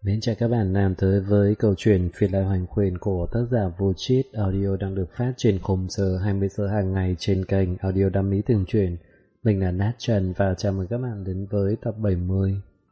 Mến chào các bạn nam tới với câu chuyện Phiên Lai Hoành Khuyên của tác giả Vô Chít. Audio đang được phát trên khung giờ 20 giờ hàng ngày trên kênh Audio Đam Mỹ Từng Truyện. Mình là Nát Trần và chào mừng các bạn đến với tập 70.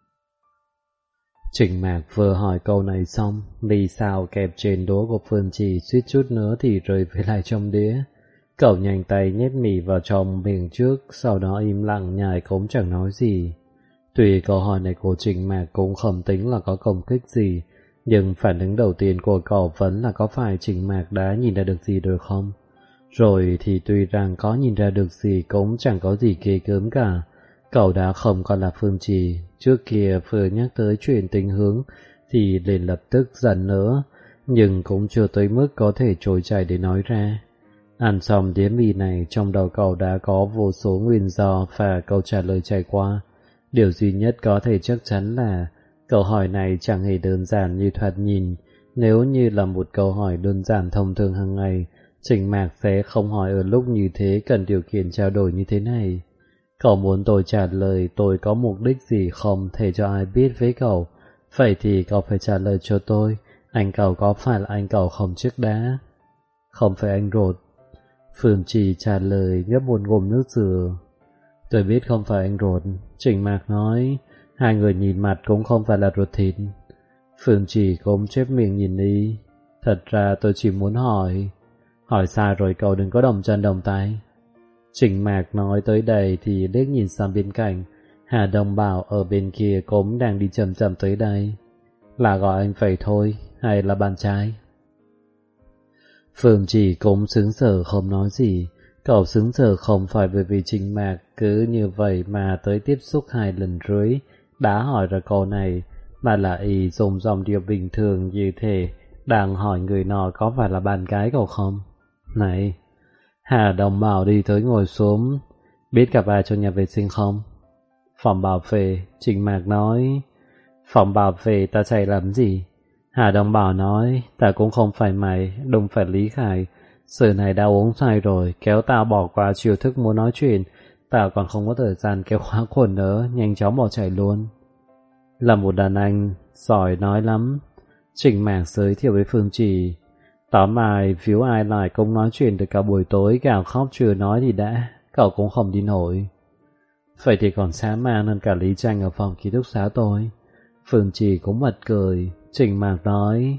Trịnh Mạc vừa hỏi câu này xong, vì sao kẹp trên đũa của Phương Trì suýt chút nữa thì rơi về lại trong đĩa. Cậu nhanh tay nhét mì vào trong miệng trước, sau đó im lặng nhai cũng chẳng nói gì. Tuy câu hỏi này của Trịnh Mạc cũng không tính là có công kích gì, nhưng phản ứng đầu tiên của cậu vẫn là có phải Trịnh Mạc đã nhìn ra được gì được không? Rồi thì tuy rằng có nhìn ra được gì cũng chẳng có gì ghê gớm cả. Cậu đã không còn là Phương Trì, trước kia vừa nhắc tới chuyện tình hướng thì liền lập tức giận nữa, nhưng cũng chưa tới mức có thể trôi chảy để nói ra. Ăn xong đĩa mì này, trong đầu cậu đã có vô số nguyên do và câu trả lời chạy qua. Điều duy nhất có thể chắc chắn là câu hỏi này chẳng hề đơn giản như thoạt nhìn. Nếu như là một câu hỏi đơn giản thông thường hàng ngày, Trịnh Mạc sẽ không hỏi ở lúc như thế cần điều kiện trao đổi như thế này. Cậu muốn tôi trả lời tôi có mục đích gì không thể cho ai biết với cậu. Vậy thì cậu phải trả lời cho tôi, anh cậu có phải là anh cậu không trước đã? Không phải anh ruột. Phương Trì trả lời nhấp một ngụm nước dừa. Tôi biết không phải anh ruột. Trịnh Mạc nói, hai người nhìn mặt cũng không phải là ruột thịt. Phương Trì cũng chép miệng nhìn đi. Thật ra tôi chỉ muốn hỏi. Hỏi sai rồi cậu đừng có đồng chân đồng tay. Trịnh Mạc nói tới đây thì liếc nhìn sang bên cạnh. Hà Đông Bảo ở bên kia cũng đang đi chậm chậm tới đây. Là gọi anh vậy thôi, hay là bạn trai? Phương Trì cũng sững sờ không nói gì. Cậu sững sờ không phải bởi vì Trịnh Mạc cứ như vậy mà tới tiếp xúc 2 lần rưỡi đã hỏi ra câu này, mà là y dùng dòng điệu bình thường như thế đang hỏi người nọ có phải là bạn gái cậu không. Này, Hà Đồng Bảo đi tới ngồi xuống. Biết gặp ai cho nhà vệ sinh không? Phòng bảo vệ. Trịnh Mạc nói. Phòng bảo vệ ta chạy làm gì? Hà Đồng Bảo nói, ta cũng không phải mày, đúng phải Lý Khải. Sự này đã uống say rồi, kéo tao bỏ qua chiêu thức muốn nói chuyện, tao còn không có thời gian kéo khóa quần nữa, nhanh chóng bỏ chạy luôn. Là một đàn anh, giỏi nói lắm. Trịnh Mạc giới thiệu với Phương Trì. Tóm lại, víu ai lại cũng nói chuyện được cả buổi tối, gào khóc chưa nói thì đã, cậu cũng không đi nổi. Vậy thì còn dã man hơn cả Lý Tranh ở phòng ký túc xá tôi. Phương Trì cũng bật cười. Trịnh Mạc nói,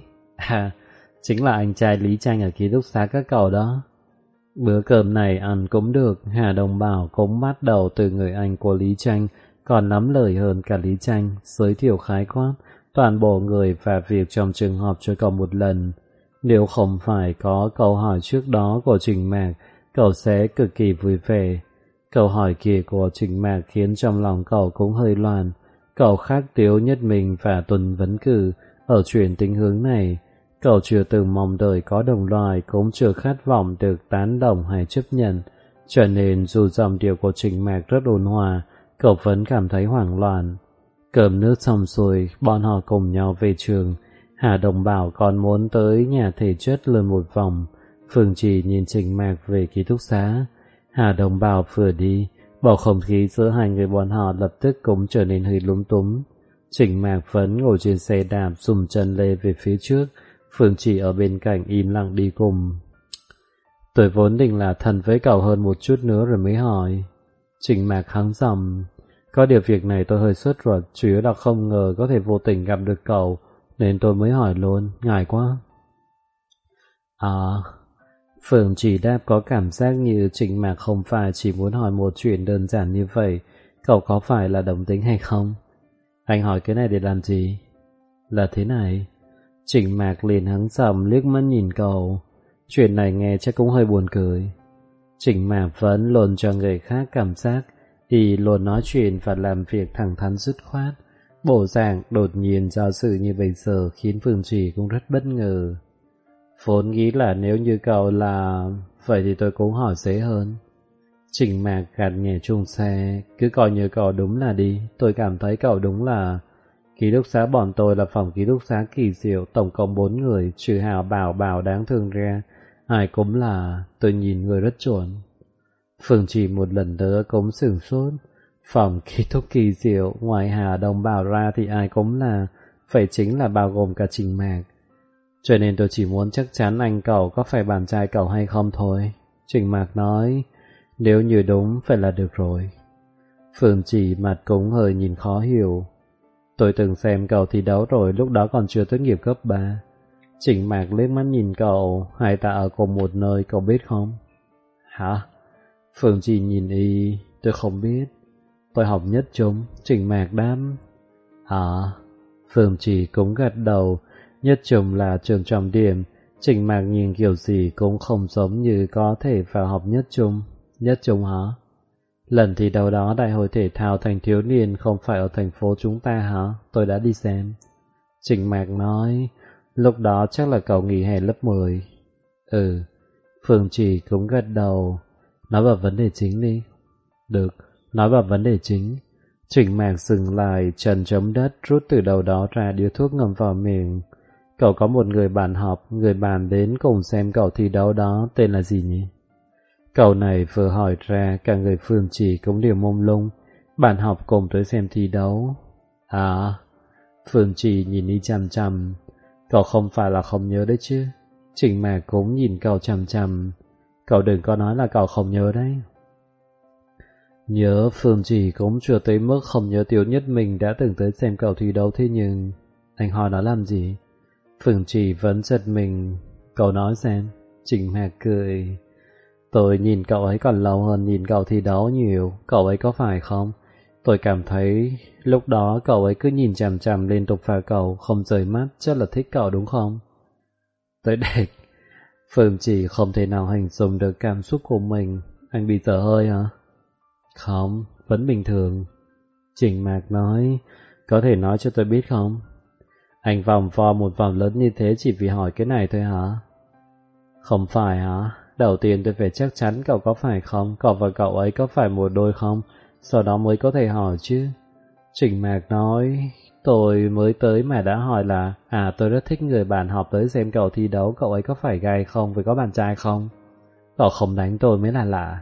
chính là anh trai Lý Tranh ở ký túc xá các cậu đó. Bữa cơm này ăn cũng được. Hà Đồng Bảo cũng bắt đầu từ người anh của Lý Tranh, còn lắm lời hơn cả Lý Tranh, giới thiệu khái quát toàn bộ người và việc trong trường học cho cậu một lần. Nếu không phải có câu hỏi trước đó của Trịnh Mạc, cậu sẽ cực kỳ vui vẻ. Câu hỏi kia của Trịnh Mạc khiến trong lòng cậu cũng hơi loạn. Cậu khác Tiếu Nhất Mình và Tuần Vấn Cử ở chuyện tình hướng này. Cậu chưa từng mong đợi có đồng loài, cũng chưa khát vọng được tán đồng hay chấp nhận. Cho nên dù dòng điệu của Trịnh Mạc rất ôn hòa, cậu vẫn cảm thấy hoảng loạn. Cơm nước xong rồi, bọn họ cùng nhau về trường. Hà Đồng Bảo còn muốn tới nhà thể chất lượn một vòng. Phương Trì nhìn Trịnh Mạc về ký túc xá. Hà Đồng Bảo vừa đi, bầu không khí giữa hai người bọn họ lập tức cũng trở nên hơi lúng túng. Trịnh Mạc vẫn ngồi trên xe đạp dùng chân lê về phía trước, Phương Trì ở bên cạnh im lặng đi cùng. Tôi vốn định là thân với cậu hơn một chút nữa rồi mới hỏi. Trịnh Mạc hắng giọng. Có điều việc này tôi hơi sốt ruột, chủ yếu là không ngờ có thể vô tình gặp được cậu, nên tôi mới hỏi luôn, ngại quá. Phương Trì đáp có cảm giác như Trịnh Mạc không phải chỉ muốn hỏi một chuyện đơn giản như vậy. Cậu có phải là đồng tính hay không? Anh hỏi cái này để làm gì? Là thế này. Trịnh Mạc liền hắng giọng liếc mắt nhìn cậu. Chuyện này nghe chắc cũng hơi buồn cười. Trịnh Mạc vẫn luôn cho người khác cảm giác y luôn nói chuyện và làm việc thẳng thắn dứt khoát. Bộ dạng đột nhiên giao sự như bây giờ khiến Phương Trì cũng rất bất ngờ. Vốn nghĩ là nếu như cậu là... vậy thì tôi cũng hỏi dễ hơn. Trịnh Mạc gạt nhẹ chuông xe. Cứ coi như cậu đúng là đi. Tôi cảm thấy cậu đúng là... Ký túc xá bọn tôi là phòng ký túc xá kỳ diệu, tổng cộng 4 người, trừ Hào Bảo đáng thương ra. Ai cũng là... tôi nhìn người rất chuẩn. Phương Trì một lần nữa cũng sửng sốt. Phòng ký túc kỳ diệu, ngoài Hà Đồng Bảo ra thì ai cũng là... vậy chính là bao gồm cả Trình Mạc. Cho nên tôi chỉ muốn chắc chắn anh cậu có phải bạn trai cậu hay không thôi. Trình Mạc nói, nếu như đúng phải là được rồi. Phương Chỉ mặt cũng hơi nhìn khó hiểu. Tôi từng xem cậu thi đấu rồi, lúc đó còn chưa tốt nghiệp cấp 3. Trình Mạc liếc mắt nhìn cậu, hai ta ở cùng một nơi, cậu biết không? Hả? Phương Chỉ nhìn y, tôi không biết. Tôi học nhất trung. Trình Mạc đáp. Hả? Phương Chỉ cũng gật đầu. Nhất trung là trường trọng điểm. Trình Mạc nhìn kiểu gì cũng không giống như có thể vào học nhất trung. Nhất trung hả? Lần thi đấu đó đại hội thể thao thanh thiếu niên không phải ở thành phố chúng ta hả? Tôi đã đi xem. Trình Mạc nói, lúc đó chắc là cậu nghỉ hè lớp 10. Ừ. Phương Chỉ cũng gật đầu. Nói vào vấn đề chính đi. Được, nói vào vấn đề chính. Trình Mạc dừng lại, chân chấm đất, rút từ đầu đó ra điếu thuốc ngầm vào miệng. Cậu có một người bạn học, người bạn đến cùng xem cậu thi đấu đó, tên là gì nhỉ? Cậu này vừa hỏi ra, cả người Phương Chỉ cũng đều mông lung. Bạn học cùng tới xem thi đấu. À, Phương Chỉ nhìn đi chằm chằm. Cậu không phải là không nhớ đấy chứ? Trình Mạc cũng nhìn cậu chằm chằm. Cậu đừng có nói là cậu không nhớ đấy. Nhớ, Phương Chỉ cũng chưa tới mức không nhớ Tiểu Nhất mình đã từng tới xem cậu thi đấu, thế nhưng anh hỏi nó làm gì? Phương Chỉ vẫn giật mình. Cậu nói xem. Trình Mạc cười. Tôi nhìn cậu ấy còn lâu hơn nhìn cậu thi đấu nhiều. Cậu ấy có phải không? Tôi cảm thấy lúc đó cậu ấy cứ nhìn chằm chằm liên tục vào cậu, không rời mắt, chắc là thích cậu đúng không? Tới địch. Phương Chỉ không thể nào hình dung được cảm xúc của mình. Anh bị dở hơi hả? Không, vẫn bình thường. Trình Mạc nói, có thể nói cho tôi biết không? Anh vòng vo một vòng lớn như thế chỉ vì hỏi cái này thôi hả? Không phải hả? Đầu tiên tôi phải chắc chắn cậu có phải không? Cậu và cậu ấy có phải một đôi không? Sau đó mới có thể hỏi chứ. Trình Mạc nói, tôi mới tới mà đã hỏi là tôi rất thích người bạn học tới xem cậu thi đấu, cậu ấy có phải gay không, với có bạn trai không? Cậu không đánh tôi mới là lạ.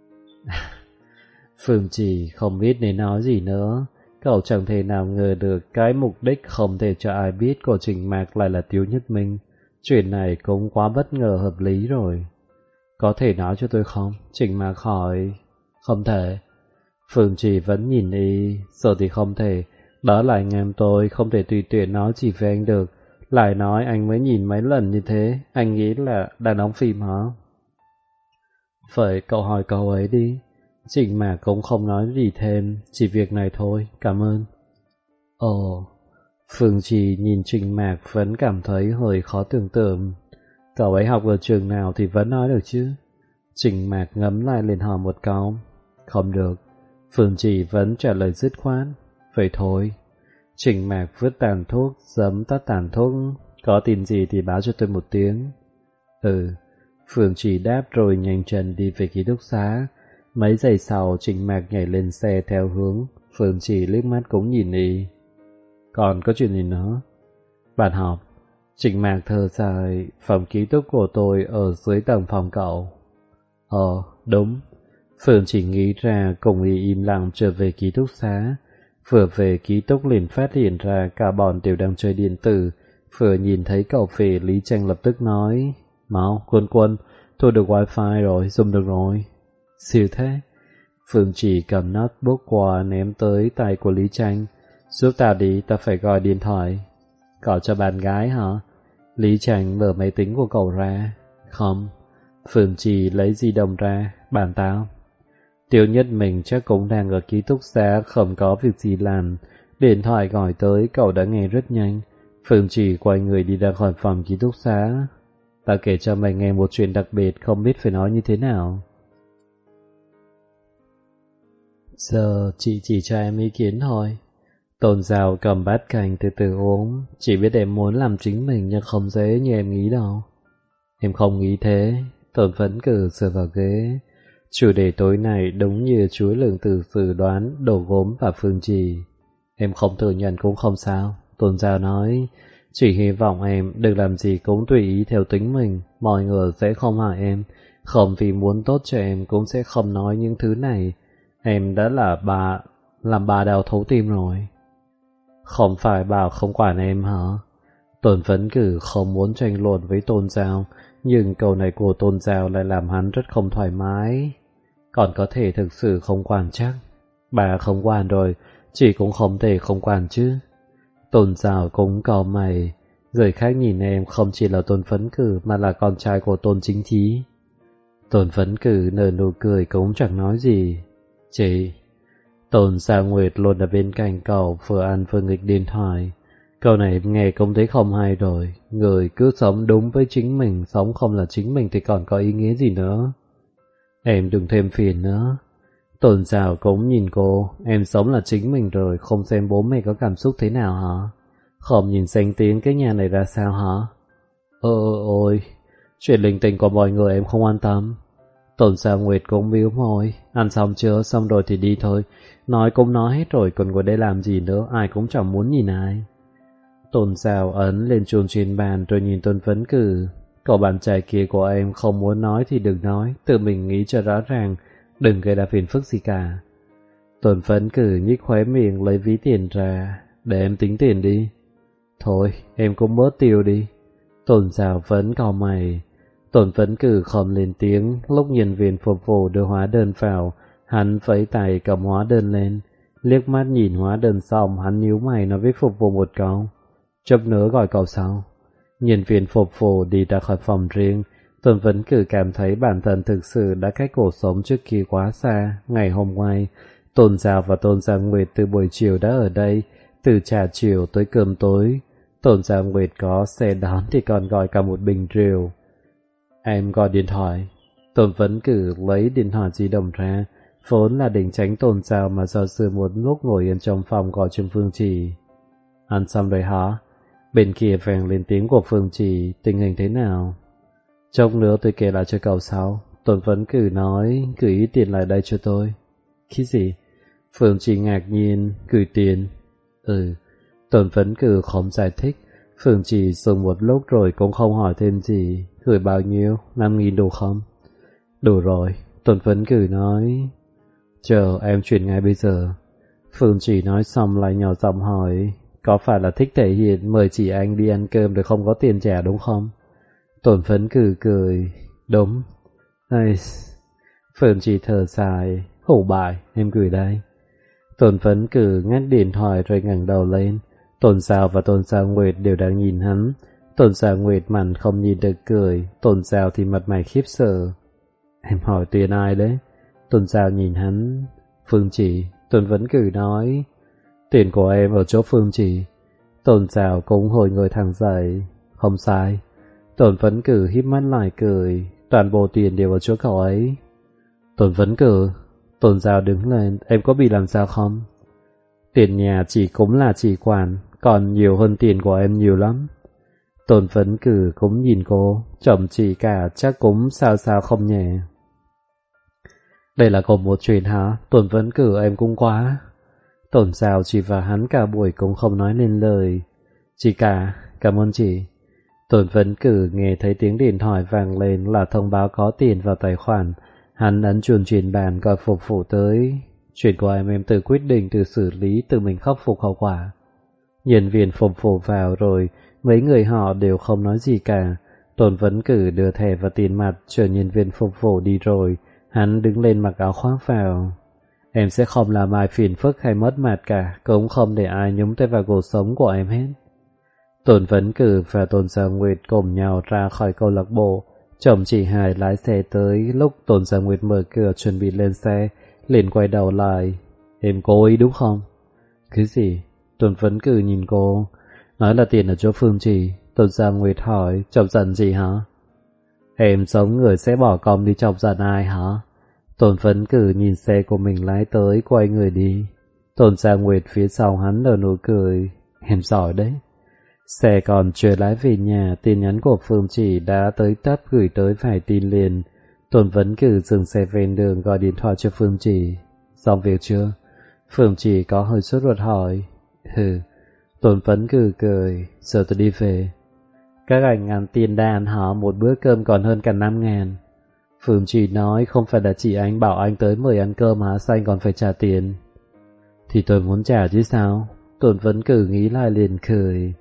Phương Chỉ không biết nên nói gì nữa. Cậu chẳng thể nào ngờ được cái mục đích không thể cho ai biết của Trình Mạc lại là Tiếu Nhất Minh. Chuyện này cũng quá bất ngờ hợp lý rồi. Có thể nói cho tôi không? Trình Mạc hỏi. Không thể. Phương Chỉ vẫn nhìn y. Giờ thì không thể. Đó là anh em tôi, không thể tùy tiện nói chỉ về anh được. Lại nói anh mới nhìn mấy lần như thế. Anh nghĩ là đang đóng phim hả? Vậy cậu hỏi cậu ấy đi. Trình Mạc cũng không nói gì thêm, chỉ việc này thôi, cảm ơn. Ồ, Phương Chỉ nhìn Trình Mạc vẫn cảm thấy hơi khó tưởng tượng. Cậu ấy học ở trường nào thì vẫn nói được chứ. Trình Mạc ngấm lại liền hỏi một câu. Không được. Phương Chỉ vẫn trả lời dứt khoát. Vậy thôi. Trình Mạc vứt tàn thuốc, giấm tắt tàn thuốc. Có tin gì thì báo cho tôi một tiếng. Ừ. Phương Chỉ đáp rồi nhanh chân đi về ký túc xá. Mấy giây sau Trình Mạc nhảy lên xe theo hướng. Phương Chỉ liếc mắt cũng nhìn y. Còn có chuyện gì nữa? Bạn học. Trình Mạc thở dài. Phòng ký túc của tôi ở dưới tầng phòng cậu. Đúng. Phương Chỉ nghĩ ra cùng y im lặng trở về ký túc xá. Vừa về ký túc liền phát hiện ra cả bọn đều đang chơi điện tử. Vừa nhìn thấy cậu về, Lý Tranh lập tức nói. Mau, Quân, thu được wifi rồi, dùng được rồi. Siêu thế. Phương Chỉ cầm notebook qua ném tới tay của Lý Tranh. Giúp tao đi, tao phải gọi điện thoại. Cậu cho bạn gái hả? Lý Tranh mở máy tính của cậu ra. Không. Phương Chỉ lấy di động ra. Bạn tao. Tiểu Nhất mình chắc cũng đang ở ký túc xá, không có việc gì làm. Điện thoại gọi tới, cậu đã nghe rất nhanh. Phương Chỉ quay người đi ra khỏi phòng ký túc xá. Tao kể cho mày nghe một chuyện đặc biệt, không biết phải nói như thế nào. Giờ chị chỉ cho em ý kiến thôi. Tôn Giao cầm bát canh từ từ uống. Chỉ biết em muốn làm chính mình nhưng không dễ như em nghĩ đâu. Em không nghĩ thế. Tôn vẫn cử dựa vào ghế. Chủ đề tối nay đúng như Chúa Lượng Tử dự đoán, Đồ Gốm và Phương Chỉ. Em không thừa nhận cũng không sao. Tôn Giao nói. Chỉ hy vọng em đừng làm gì cũng tùy ý theo tính mình. Mọi người sẽ không hại em. Không vì muốn tốt cho em cũng sẽ không nói những thứ này. Em đã là làm bà đào thấu tim rồi. Không phải bảo không quản em hả? Tôn Phấn Cử không muốn tranh luận với Tôn Giao, nhưng câu này của Tôn Giao lại làm hắn rất không thoải mái. Còn có thể thực sự không quản chắc. Bà không quản rồi, chị cũng không thể không quản chứ. Tôn Giao cũng cau mày, người khác nhìn em không chỉ là Tôn Phấn Cử mà là con trai của Tôn Chính Thí. Tôn Phấn Cử nở nụ cười cũng chẳng nói gì. Chị... Tôn Gia Nguyệt luôn ở bên cạnh cậu vừa ăn vừa nghịch điện thoại. Câu này em nghe cũng thấy không hay rồi. Người cứ sống đúng với chính mình, sống không là chính mình thì còn có ý nghĩa gì nữa. Em đừng thêm phiền nữa. Tôn Giao cũng nhìn cô, em sống là chính mình rồi, không xem bố mẹ có cảm xúc thế nào hả? Không nhìn danh tiếng cái nhà này ra sao hả? Ôi, chuyện linh tinh của mọi người em không quan tâm. Tôn Gia Nguyệt cũng bĩu môi, ăn xong chưa, xong rồi thì đi thôi. Nói cũng nói hết rồi, còn ngồi đây làm gì nữa, ai cũng chẳng muốn nhìn ai. Tôn Giao ấn lên chuông trên bàn rồi nhìn Tôn Phấn Cử. Cậu bạn trai kia của em không muốn nói thì đừng nói, tự mình nghĩ cho rõ ràng, đừng gây ra phiền phức gì cả. Tôn Phấn Cử nhích khóe miệng lấy ví tiền ra, để em tính tiền đi. Thôi, em cũng bớt tiêu đi. Tôn Giao vẫn cau mày. Tôn Phấn Cử không lên tiếng, lúc nhân viên phục vụ đưa hóa đơn vào, hắn vẫy tay cầm hóa đơn lên. Liếc mắt nhìn hóa đơn xong, hắn nhíu mày nói với phục vụ một câu. Chút nữa gọi cậu sau. Nhân viên phục vụ đi ra khỏi phòng riêng. Tôn Phấn Cử cảm thấy bản thân thực sự đã cách cuộc sống trước kia quá xa. Ngày hôm nay, Tôn Giao và Tôn Gia Nguyệt từ buổi chiều đã ở đây, từ trà chiều tới cơm tối. Tôn Gia Nguyệt có xe đón thì còn gọi cả một bình rượu. Em gọi điện thoại. Tôn Phấn Cử lấy điện thoại di động ra, vốn là định tránh Tôn Giao mà do sự một lúc ngồi yên trong phòng gọi cho Phương Trì. Ăn xong rồi hả? Bên kia vang lên tiếng của Phương Trì, tình hình thế nào? Chốc nữa tôi kể lại cho cậu sau. Tôn Phấn Cử nói, gửi ít tiền lại đây cho tôi. Cái gì? Phương Trì ngạc nhiên, gửi tiền. Tôn Phấn Cử không giải thích. Phương Trì dừng một lúc rồi cũng không hỏi thêm gì. Gửi bao nhiêu? 5.000 đủ không? Đủ rồi. Tôn Phấn Cử nói. Chờ em chuyển ngay bây giờ. Phương Trì nói xong lại nhỏ giọng hỏi. Có phải là thích thể hiện mời chị anh đi ăn cơm rồi không có tiền trả đúng không? Tôn Phấn Cử cười. Đúng. Phương Trì thở dài. Hổ bại, em gửi đây. Tôn Phấn Cử ngắt điện thoại rồi ngẩng đầu lên. Tôn Giao và Tôn Gia Nguyệt đều đang nhìn hắn. Tôn Gia Nguyệt mặt không nhìn được cười, Tôn Giao thì mặt mày khiếp sợ. Em hỏi tiền ai đấy? Tôn Giao nhìn hắn. Phương Trì. Tôn Phấn Cử nói. Tiền của em ở chỗ Phương Trì. Tôn Giao cũng hồi người thẳng dậy. Không sai. Tôn Phấn Cử híp mắt lại cười. Toàn bộ tiền đều ở chỗ cậu ấy. Tôn Phấn Cử. Tôn Giao đứng lên. Em có bị làm sao không? Tiền nhà chỉ cũng là chỉ quản, còn nhiều hơn tiền của em nhiều lắm. Tôn Phấn Cử cũng nhìn cô, chồng chị cả chắc cũng sao sao không nhẹ. Đây là còn một chuyện hả? Tôn Phấn Cử em cũng quá. Tôn Giao chỉ vào hắn cả buổi cũng không nói nên lời. Chị cả, cảm ơn chị. Tôn Phấn Cử nghe thấy tiếng điện thoại vang lên là thông báo có tiền vào tài khoản. Hắn ấn chuông chuyển bàn gọi phục vụ tới. Chuyện của em tự quyết định, tự xử lý, tự mình khắc phục hậu quả. Nhân viên phục vụ vào rồi, mấy người họ đều không nói gì cả. Tôn Phấn Cử đưa thẻ và tiền mặt, chờ nhân viên phục vụ đi rồi, hắn đứng lên mặc áo khoác vào. Em sẽ không làm ai phiền phức hay mất mặt cả, cũng không để ai nhúng tay vào cuộc sống của em hết. Tôn Phấn Cử và Tôn Gia Nguyệt cùng nhau ra khỏi câu lạc bộ. Chồng chị Hải lái xe tới, lúc Tôn Gia Nguyệt mở cửa chuẩn bị lên xe, liền quay đầu lại. Em cố ý đúng không? Cái gì? Tôn Phấn Cử nhìn cô. Nói là tiền ở chỗ Phương Trì. Tôn Gia Nguyệt hỏi, chọc giận gì hả? Em giống người sẽ bỏ công đi chọc giận ai hả? Tôn Phấn Cử nhìn xe của mình lái tới, quay người đi. Tôn Gia Nguyệt phía sau hắn nở nụ cười. Em giỏi đấy. Xe còn chưa lái về nhà, tin nhắn của Phương Trì đã tới tấp gửi tới vài tin liền. Tôn Phấn Cử dừng xe ven đường gọi điện thoại cho Phương Trì. Xong việc chưa? Phương Trì có hơi sốt ruột hỏi. Tôn Phấn Cử cười. Giờ tôi đi về. Các anh ăn tiền đàn hả? Một bữa cơm còn hơn cả 5.000. Phương Trì nói không phải là chị anh bảo anh tới mời ăn cơm hả? Sao anh còn phải trả tiền? Thì tôi muốn trả chứ sao? Tuấn vẫn cử nghĩ lại liền cười.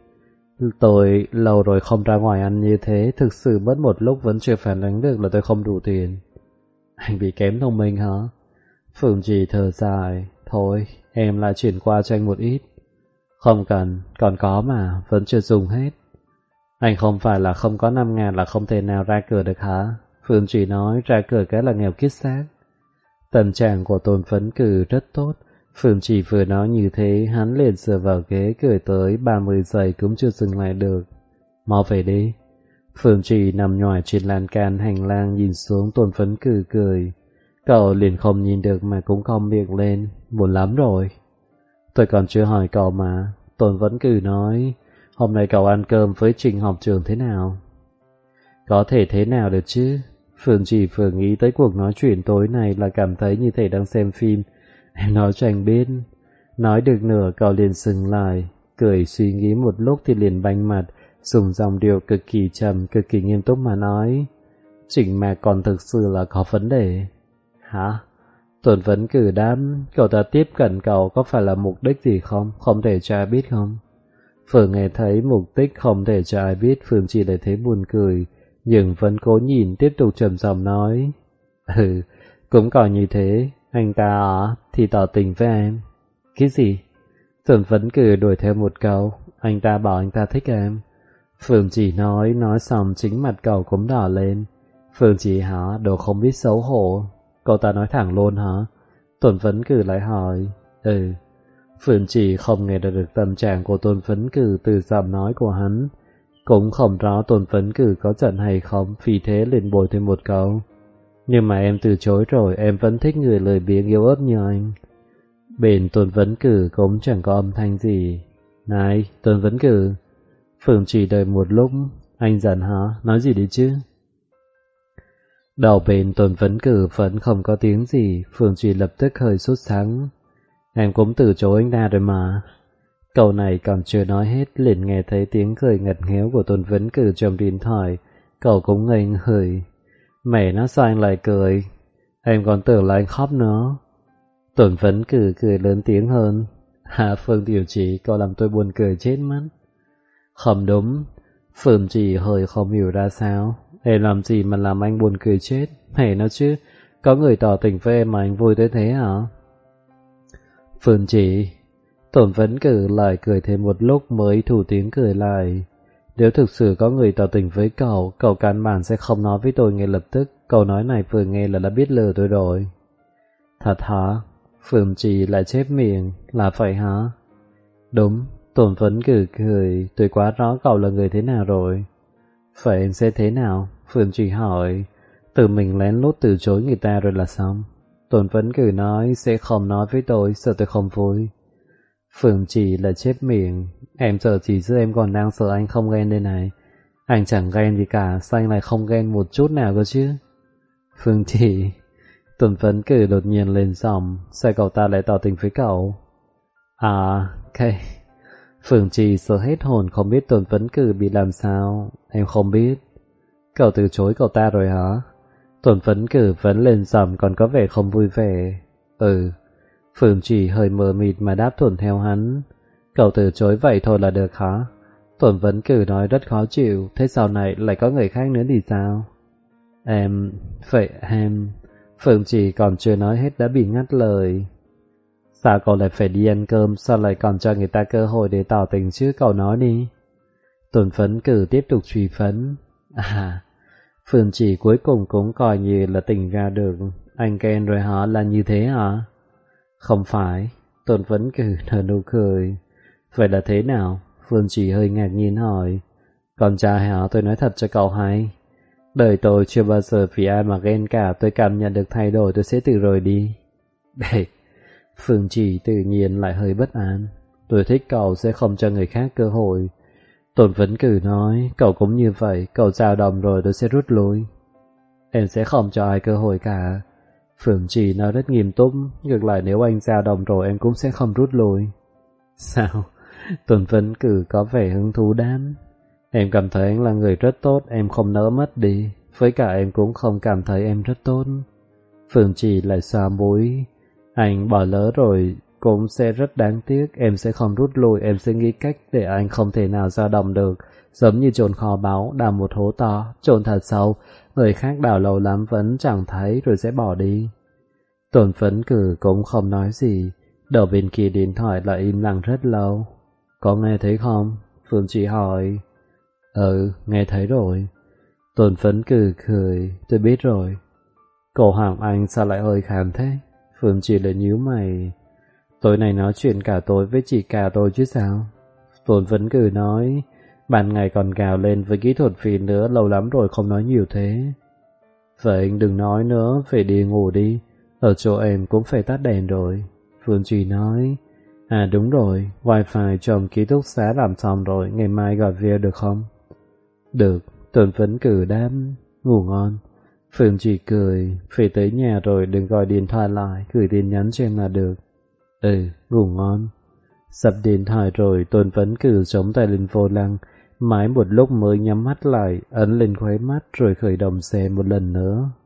Tôi lâu rồi không ra ngoài ăn như thế, thực sự mất một lúc vẫn chưa phản ứng được là tôi không đủ tiền. Anh bị kém thông minh hả? Phương Trì thở dài. Thôi, em lại chuyển qua cho anh một ít. Không cần, còn có mà, vẫn chưa dùng hết. Anh không phải là không có 5.000 là không thể nào ra cửa được hả? Phương Trì nói ra cửa cái là nghèo kiết xác. Tâm trạng của Tôn Phấn Cử rất tốt. Phương Trì vừa nói như thế, hắn liền sờ vào ghế cười tới 30 giây cũng chưa dừng lại được. Mau về đi. Phương Trì nằm nhòi trên lan can hành lang nhìn xuống Tôn Phấn Cử cười. Cậu liền không nhìn được mà cũng cong miệng lên, buồn lắm rồi. Tôi còn chưa hỏi cậu mà. Tôn Phấn Cử nói, hôm nay cậu ăn cơm với Trình học trường thế nào? Có thể thế nào được chứ? Phương Trì vừa nghĩ tới cuộc nói chuyện tối nay là cảm thấy như thể đang xem phim. Em nói cho anh biết. Nói được nửa cậu liền dừng lại, cười suy nghĩ một lúc thì liền banh mặt, dùng dòng điệu cực kỳ trầm, cực kỳ nghiêm túc mà nói. Trình Mạc còn thực sự là có vấn đề. Hả? Tuấn Vấn Cử đáp, cậu ta tiếp cận cậu có phải là mục đích gì không? Không thể cho ai biết không? Vừa nghe thấy mục đích không thể cho ai biết, Phương Trì lại thấy buồn cười, nhưng vẫn cố nhìn tiếp tục trầm giọng nói. Cũng còn như thế, anh ta thì tỏ tình với em. Cái gì? Tuấn Vấn Cử đuổi theo một câu, anh ta bảo anh ta thích em. Phương Trì nói xong chính mặt cậu cũng đỏ lên. Phương Trì hả, đồ không biết xấu hổ. Cậu ta nói thẳng luôn hả? Tuấn Vấn Cử lại hỏi. Phương Trì không nghe được tâm trạng của Tôn Vấn Cử từ giọng nói của hắn. Cũng không rõ Tôn Vấn Cử có giận hay không, vì thế liền bồi thêm một câu. Nhưng mà em từ chối rồi, em vẫn thích người lười biếng yếu ớt như anh. Bên Tôn Vấn Cử cũng chẳng có âm thanh gì. Này, Tôn Vấn Cử. Phương Trì đợi một lúc. Anh giận hả? Nói gì đi chứ? Đầu bên Tôn Vấn Cử vẫn không có tiếng gì. Phương Trì lập tức hơi sốt sắng. Em cũng từ chối anh ta rồi mà. Câu này còn chưa nói hết, liền nghe thấy tiếng cười ngặt nghẽo của Tôn Vấn Cử trong điện thoại. Cậu cũng ngây người. Mẹ nó sao anh lại cười? Em còn tưởng là anh khóc nữa. Tôn Vấn Cử cười lớn tiếng hơn. Phương tiểu chị, cậu làm tôi buồn cười chết mất. Không đúng. Phương Trì hơi không hiểu ra sao. Em làm gì mà làm anh buồn cười chết? Mẹ nó chứ, có người tỏ tình với em mà anh vui tới thế hả? Phương Trì. Tôn Vấn Cử lại cười thêm một lúc mới thủ tiếng cười lại. Nếu thực sự có người tỏ tình với cậu, cậu căn bản sẽ không nói với tôi ngay lập tức. Câu nói này vừa nghe là đã biết lừa tôi rồi. Thật hả? Phương Trì lại chép miệng. Là vậy hả? Đúng. Tôn Vấn Cử cười. Tôi quá rõ cậu là người thế nào rồi. Vậy em sẽ thế nào? Phương Trì hỏi. Tự mình lén lút từ chối người ta rồi là xong. Tôn Vấn Cử nói sẽ không nói với tôi, sợ tôi không vui. Phương Trì là chép miệng. Em sợ chỉ chứ em còn đang sợ anh không ghen đây này. Anh chẳng ghen gì cả, sao anh lại không ghen một chút nào cơ chứ? Phương Trì. Tôn Vấn Cử đột nhiên lên giọng. Sao cậu ta lại tỏ tình với cậu? Ok. Phương Trì sợ hết hồn, không biết Tôn Vấn Cử bị làm sao. Em không biết. Cậu từ chối cậu ta rồi hả? Tôn Vấn Cử vẫn lên giọng còn có vẻ không vui vẻ. Phương Trì hơi mờ mịt mà đáp thuận theo hắn. Cậu từ chối vậy thôi là được hả? Tôn Vấn Cử nói rất khó chịu. Thế sau này lại có người khác nữa thì sao? Phương Trì còn chưa nói hết đã bị ngắt lời. Sao cậu lại phải đi ăn cơm? Sao lại còn cho người ta cơ hội để tỏ tình chứ? Cậu nói đi. Tôn Vấn Cử tiếp tục truy vấn. Phương Trì cuối cùng cũng coi như là tỉnh ra được. Anh ghen rồi hả? Là như thế hả? Không phải. Tôn Vấn Cử nở nụ cười. Vậy là thế nào? Phương Trì hơi ngạc nhiên hỏi. Con trai hả? Tôi nói thật cho cậu hay. Đời tôi chưa bao giờ vì ai mà ghen cả. Tôi cảm nhận được thay đổi tôi sẽ tự rời đi. Đây. Phương Trì tự nhiên lại hơi bất an. Tôi thích cậu sẽ không cho người khác cơ hội. Tôn Vấn Cử nói. Cậu cũng như vậy. Cậu dao động rồi tôi sẽ rút lui. Em sẽ không cho ai cơ hội cả. Phương Trì nói rất nghiêm túc. Ngược lại nếu anh dao động rồi em cũng sẽ không rút lui. Sao? Tôn Vấn Cử có vẻ hứng thú đám. Em cảm thấy anh là người rất tốt. Em không nỡ mất đi. Với cả em cũng không cảm thấy em rất tốt. Phương Trì lại xoa mũi. Anh bỏ lỡ rồi. cũng sẽ rất đáng tiếc. Em sẽ không rút lui, em sẽ nghĩ cách để anh không thể nào dao động được. Giống như chôn kho báu, đào một hố to, chôn thật sâu, người khác đào lâu lắm vẫn chẳng thấy rồi sẽ bỏ đi. Tôn Phấn Cử cũng không nói gì, đầu bên kia điện thoại lại im lặng rất lâu. Có nghe thấy không? Phương Trì hỏi. Nghe thấy rồi. Tôn Phấn Cử cười, tôi biết rồi. Cổ họng anh sao lại hơi khàn thế? Phương Trì lại nhíu mày. Tối nay nói chuyện cả tối với chị cả tôi chứ sao? Tôn Phấn Cử nói, ban ngày còn gào lên với kỹ thuật phim nữa, lâu lắm rồi không nói nhiều thế. Vậy anh đừng nói nữa, phải đi ngủ đi. Ở chỗ em cũng phải tắt đèn rồi. Phương Trì nói, à đúng rồi, wifi trong ký túc xá làm xong rồi, ngày mai gọi về được không? Được, Tôn Phấn Cử đáp, ngủ ngon. Phương Trì cười, phải tới nhà rồi đừng gọi điện thoại lại, gửi tin nhắn cho em là được. Ngủ ngon. Sập điện thoại rồi Tôn Phấn Cử chống tay lên vô lăng, mãi một lúc mới nhắm mắt lại, ấn lên khóe mắt rồi khởi động xe một lần nữa.